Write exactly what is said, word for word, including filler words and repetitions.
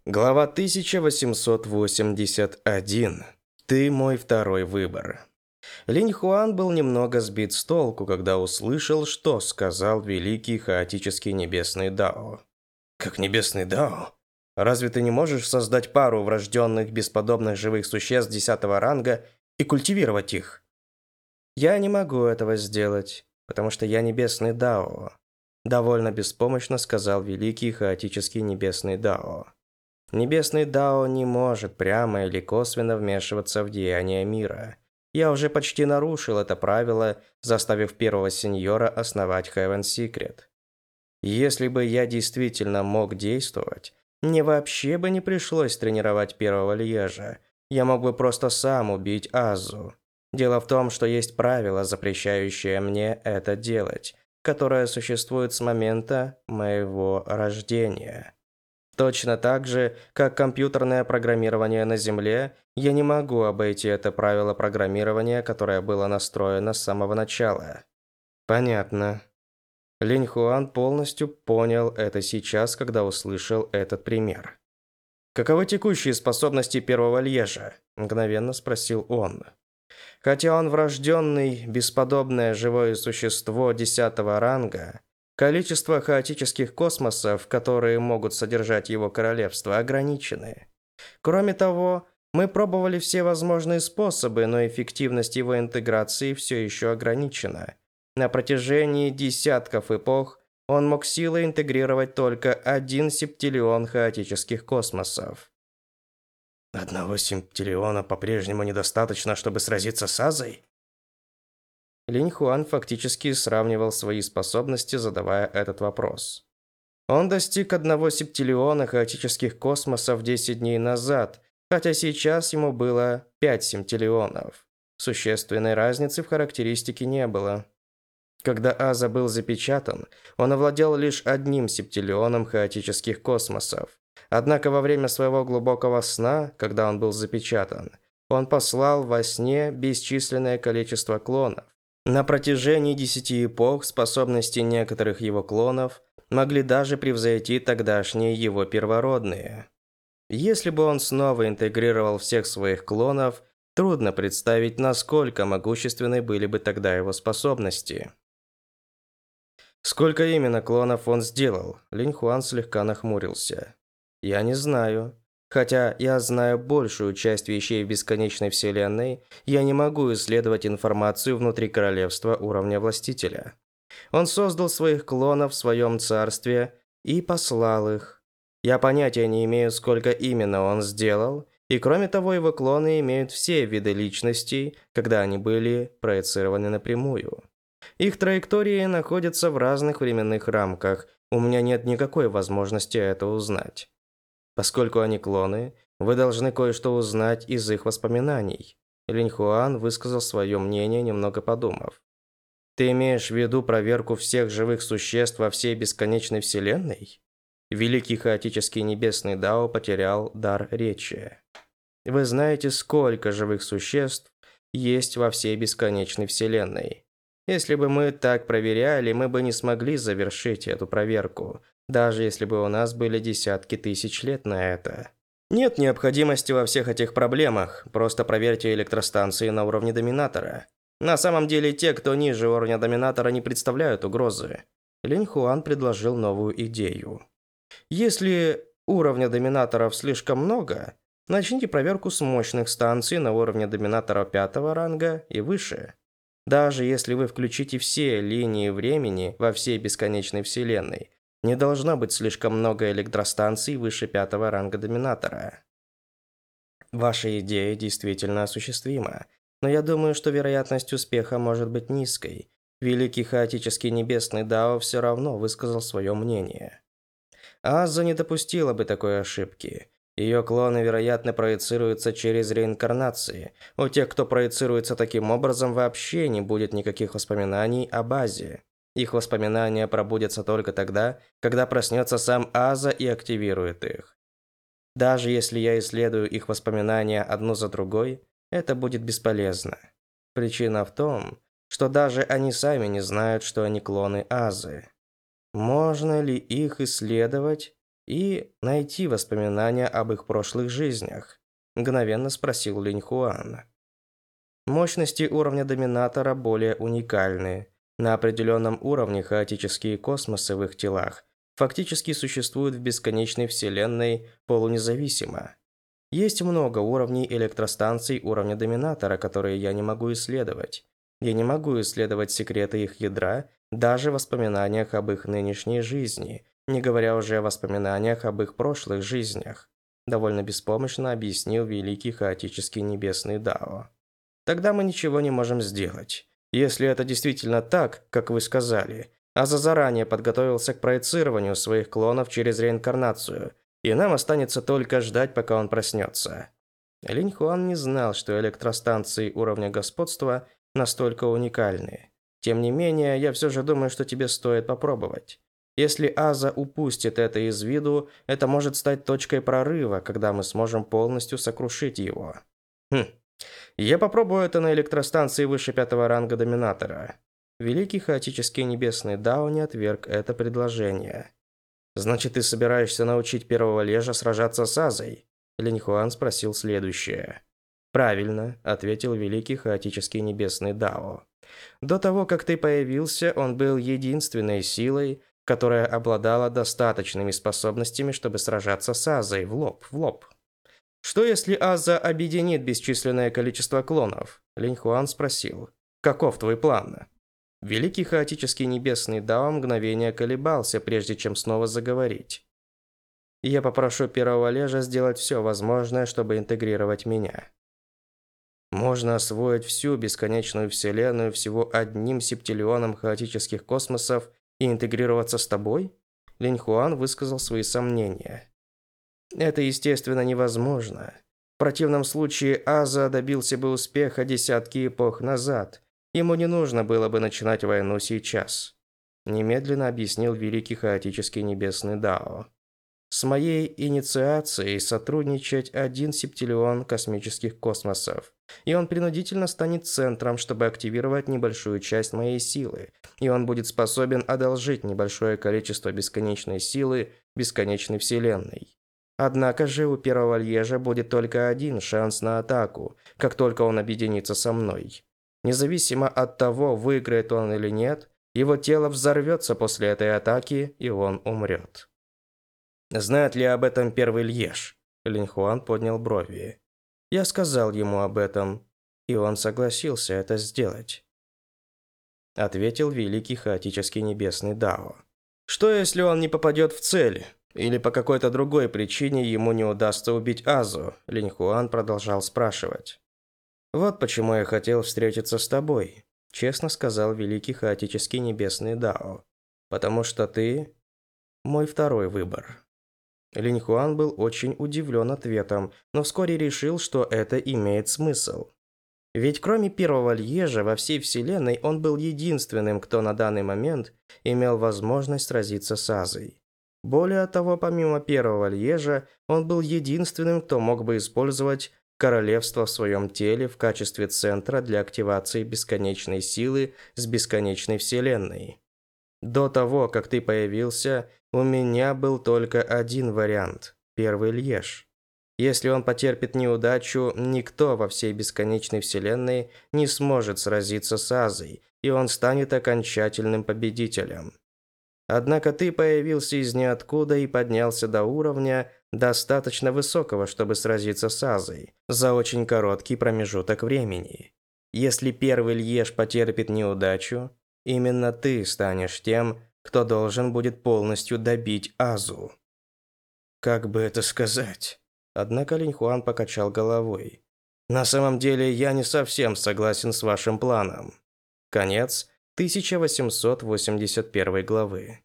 Глава тысяча восемьсот восемьдесят один. Ты мой второй выбор. Линь Хуан был немного сбит с толку, когда услышал, что сказал великий хаотический небесный Дао. Как небесный Дао? Разве ты не можешь создать пару врожденных бесподобных живых существ десятого ранга и культивировать их? Я не могу этого сделать, потому что я небесный Дао. Довольно беспомощно сказал великий хаотический небесный Дао. Небесный Дао не может прямо или косвенно вмешиваться в деяния мира. Я уже почти нарушил это правило, заставив первого сеньора основать Heaven Secret. Если бы я действительно мог действовать, мне вообще бы не пришлось тренировать первого Льежа. Я мог бы просто сам убить Азу. Дело в том, что есть правило, запрещающее мне это делать, которое существует с момента моего рождения. Точно так же, как компьютерное программирование на Земле, я не могу обойти это правило программирования, которое было настроено с самого начала. Понятно. Линь Хуан полностью понял это сейчас, когда услышал этот пример. «Каковы текущие способности первого Льежа?» – мгновенно спросил он. Хотя он врожденный, бесподобное живое существо десятого ранга, количество хаотических космосов, которые могут содержать его королевство, ограничены. Кроме того, мы пробовали все возможные способы, но эффективность его интеграции все еще ограничена. На протяжении десятков эпох он мог силой интегрировать только один септиллион хаотических космосов. Одного септиллиона по-прежнему недостаточно, чтобы сразиться с Азой? Линь Хуан фактически сравнивал свои способности, задавая этот вопрос. Он достиг одного септиллиона хаотических космосов десять дней назад, хотя сейчас ему было пять септиллионов. Существенной разницы в характеристике не было. Когда Аза был запечатан, он овладел лишь одним септиллионом хаотических космосов. Однако во время своего глубокого сна, когда он был запечатан, он послал во сне бесчисленное количество клонов. На протяжении десяти эпох способности некоторых его клонов могли даже превзойти тогдашние его первородные. Если бы он снова интегрировал всех своих клонов, трудно представить, насколько могущественны были бы тогда его способности. Сколько именно клонов он сделал? Линь Хуан слегка нахмурился. Я не знаю. Хотя я знаю большую часть вещей в бесконечной вселенной, я не могу исследовать информацию внутри королевства уровня властителя. Он создал своих клонов в своем царстве и послал их. Я понятия не имею, сколько именно он сделал, и кроме того, его клоны имеют все виды личностей, когда они были проецированы напрямую. Их траектории находятся в разных временных рамках, у меня нет никакой возможности это узнать. Поскольку они клоны, вы должны кое-что узнать из их воспоминаний. Линь Хуан высказал свое мнение, немного подумав. Ты имеешь в виду проверку всех живых существ во всей бесконечной вселенной? Великий хаотический небесный Дао потерял дар речи. Вы знаете, сколько живых существ есть во всей бесконечной вселенной. Если бы мы так проверяли, мы бы не смогли завершить эту проверку, даже если бы у нас были десятки тысяч лет на это. Нет необходимости во всех этих проблемах, просто проверьте электростанции на уровне доминатора. На самом деле, те, кто ниже уровня доминатора, не представляют угрозы. Линь Хуан предложил новую идею. Если уровня доминаторов слишком много, начните проверку с мощных станций на уровне доминатора пятого ранга и выше. Даже если вы включите все линии времени во всей бесконечной вселенной, не должно быть слишком много электростанций выше пятого ранга доминатора. Ваша идея действительно осуществима, но я думаю, что вероятность успеха может быть низкой. Великий хаотический небесный Дао все равно высказал свое мнение. Аза не допустила бы такой ошибки. Ее клоны, вероятно, проецируются через реинкарнации. У тех, кто проецируется таким образом, вообще не будет никаких воспоминаний о базе. Их воспоминания пробудятся только тогда, когда проснется сам Аза и активирует их. Даже если я исследую их воспоминания одну за другой, это будет бесполезно. Причина в том, что даже они сами не знают, что они клоны Азы. Можно ли их исследовать и найти воспоминания об их прошлых жизнях?» – мгновенно спросил Линь Хуан. Мощности уровня Доминатора более уникальны. На определенном уровне хаотические космосы в их телах фактически существуют в бесконечной вселенной полунезависимо. Есть много уровней электростанций уровня Доминатора, которые я не могу исследовать. Я не могу исследовать секреты их ядра, даже в воспоминаниях об их нынешней жизни, не говоря уже о воспоминаниях об их прошлых жизнях, довольно беспомощно объяснил великий хаотический небесный Дао. Тогда мы ничего не можем сделать. Если это действительно так, как вы сказали, Аза заранее подготовился к проецированию своих клонов через реинкарнацию, и нам останется только ждать, пока он проснется. Линь Хуан не знал, что электростанции уровня господства настолько уникальны. Тем не менее, я все же думаю, что тебе стоит попробовать. Если Аза упустит это из виду, это может стать точкой прорыва, когда мы сможем полностью сокрушить его. Хм. Я попробую это на электростанции выше пятого ранга Доминатора. Великий хаотический небесный Дао не отверг это предложение. Значит, ты собираешься научить первого лежа сражаться с Азой? Линь Хуан спросил следующее. Правильно, ответил великий хаотический небесный Дао. До того, как ты появился, он был единственной силой, которая обладала достаточными способностями, чтобы сражаться с Азой в лоб в лоб. Что если Аза объединит бесчисленное количество клонов? Линь Хуан спросил. Каков твой план? Великий хаотический небесный Дао мгновение колебался, прежде чем снова заговорить. Я попрошу первого лежа сделать все возможное, чтобы интегрировать меня. Можно освоить всю бесконечную вселенную всего одним септиллионом хаотических космосов и интегрироваться с тобой? Линь Хуан высказал свои сомнения. Это, естественно, невозможно. В противном случае Аза добился бы успеха десятки эпох назад. Ему не нужно было бы начинать войну сейчас. Немедленно объяснил великий хаотический небесный Дао. С моей инициацией сотрудничать один септиллион космических космосов, и он принудительно станет центром, чтобы активировать небольшую часть моей силы, и он будет способен одолжить небольшое количество бесконечной силы бесконечной вселенной. Однако же у первого лежа будет только один шанс на атаку, как только он объединится со мной. Независимо от того, выиграет он или нет, его тело взорвется после этой атаки, и он умрет. Знает ли об этом первый леж? Линь Хуан поднял брови. Я сказал ему об этом, и он согласился это сделать. Ответил великий хаотический небесный Дао. Что если он не попадет в цель? Или по какой-то другой причине ему не удастся убить Азу? Линь Хуан продолжал спрашивать. Вот почему я хотел встретиться с тобой, честно сказал великий хаотический небесный Дао. Потому что ты мой второй выбор. Линь Хуан был очень удивлен ответом, но вскоре решил, что это имеет смысл. Ведь кроме первого лежа во всей вселенной он был единственным, кто на данный момент имел возможность сразиться с Азой. Более того, помимо первого лежа, он был единственным, кто мог бы использовать королевство в своем теле в качестве центра для активации бесконечной силы с бесконечной вселенной. До того, как ты появился, у меня был только один вариант – первый леж. Если он потерпит неудачу, никто во всей бесконечной вселенной не сможет сразиться с Азой, и он станет окончательным победителем. Однако ты появился из ниоткуда и поднялся до уровня, достаточно высокого, чтобы сразиться с Азой, за очень короткий промежуток времени. Если первый леж потерпит неудачу, именно ты станешь тем, кто должен будет полностью добить Азу. Как бы это сказать? Однако Линь Хуан покачал головой. На самом деле, я не совсем согласен с вашим планом. Конец тысяча восемьсот восемьдесят первой главы.